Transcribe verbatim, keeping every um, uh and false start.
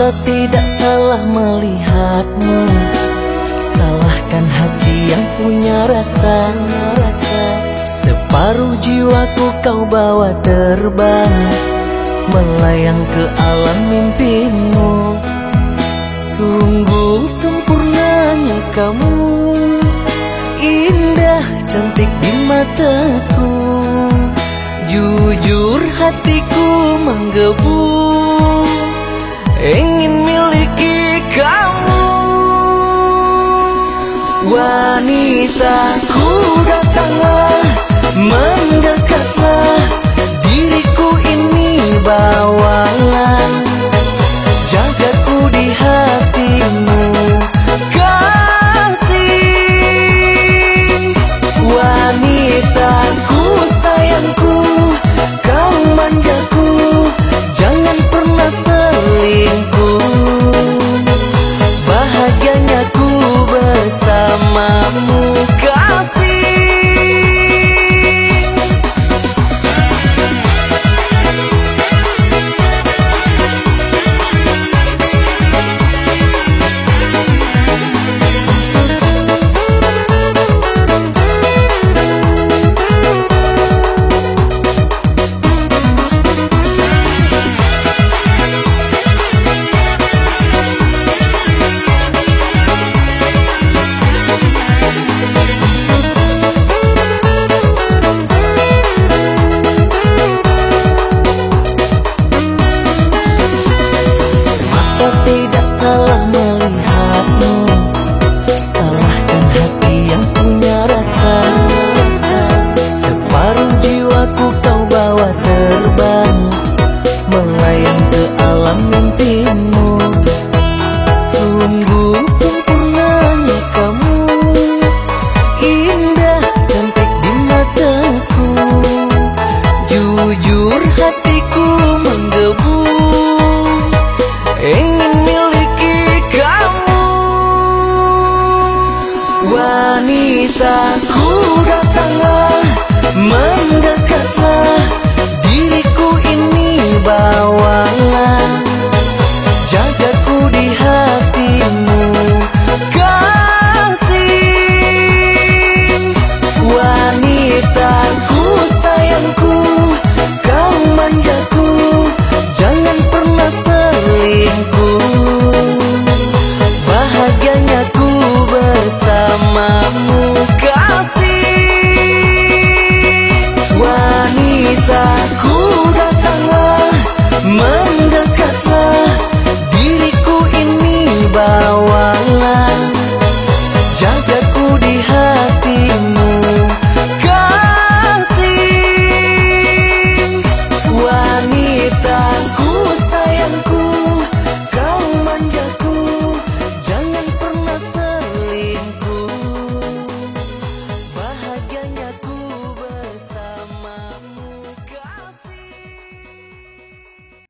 Mata tidak salah melihatmu, salahkan hati yang punya rasa. Separuh jiwaku kau bawa terbang, melayang ke alam mimpimu. Sungguh sempurnanya kamu, indah cantik di mataku. Jujur hatiku menggebu, ingin miliki kamu. Wanitaku datanglah, mendekatlah, diriku ini bawalah, jagaku di hatimu kasih. Wanitaku sayangku, kau manjaku, jangan pernah selingkuh. Bahagianya ku bersamamu kasih. Tidak salah melihatmu, salahkan hati yang punya rasa. Separuh jiwaku kau bawa terbang, melayang ke alam mimpimu. Sungguh sempurnanya kamu, indah cantik di mataku. Jujur hatiku menggebu, ingin miliki kamu. Wanitaku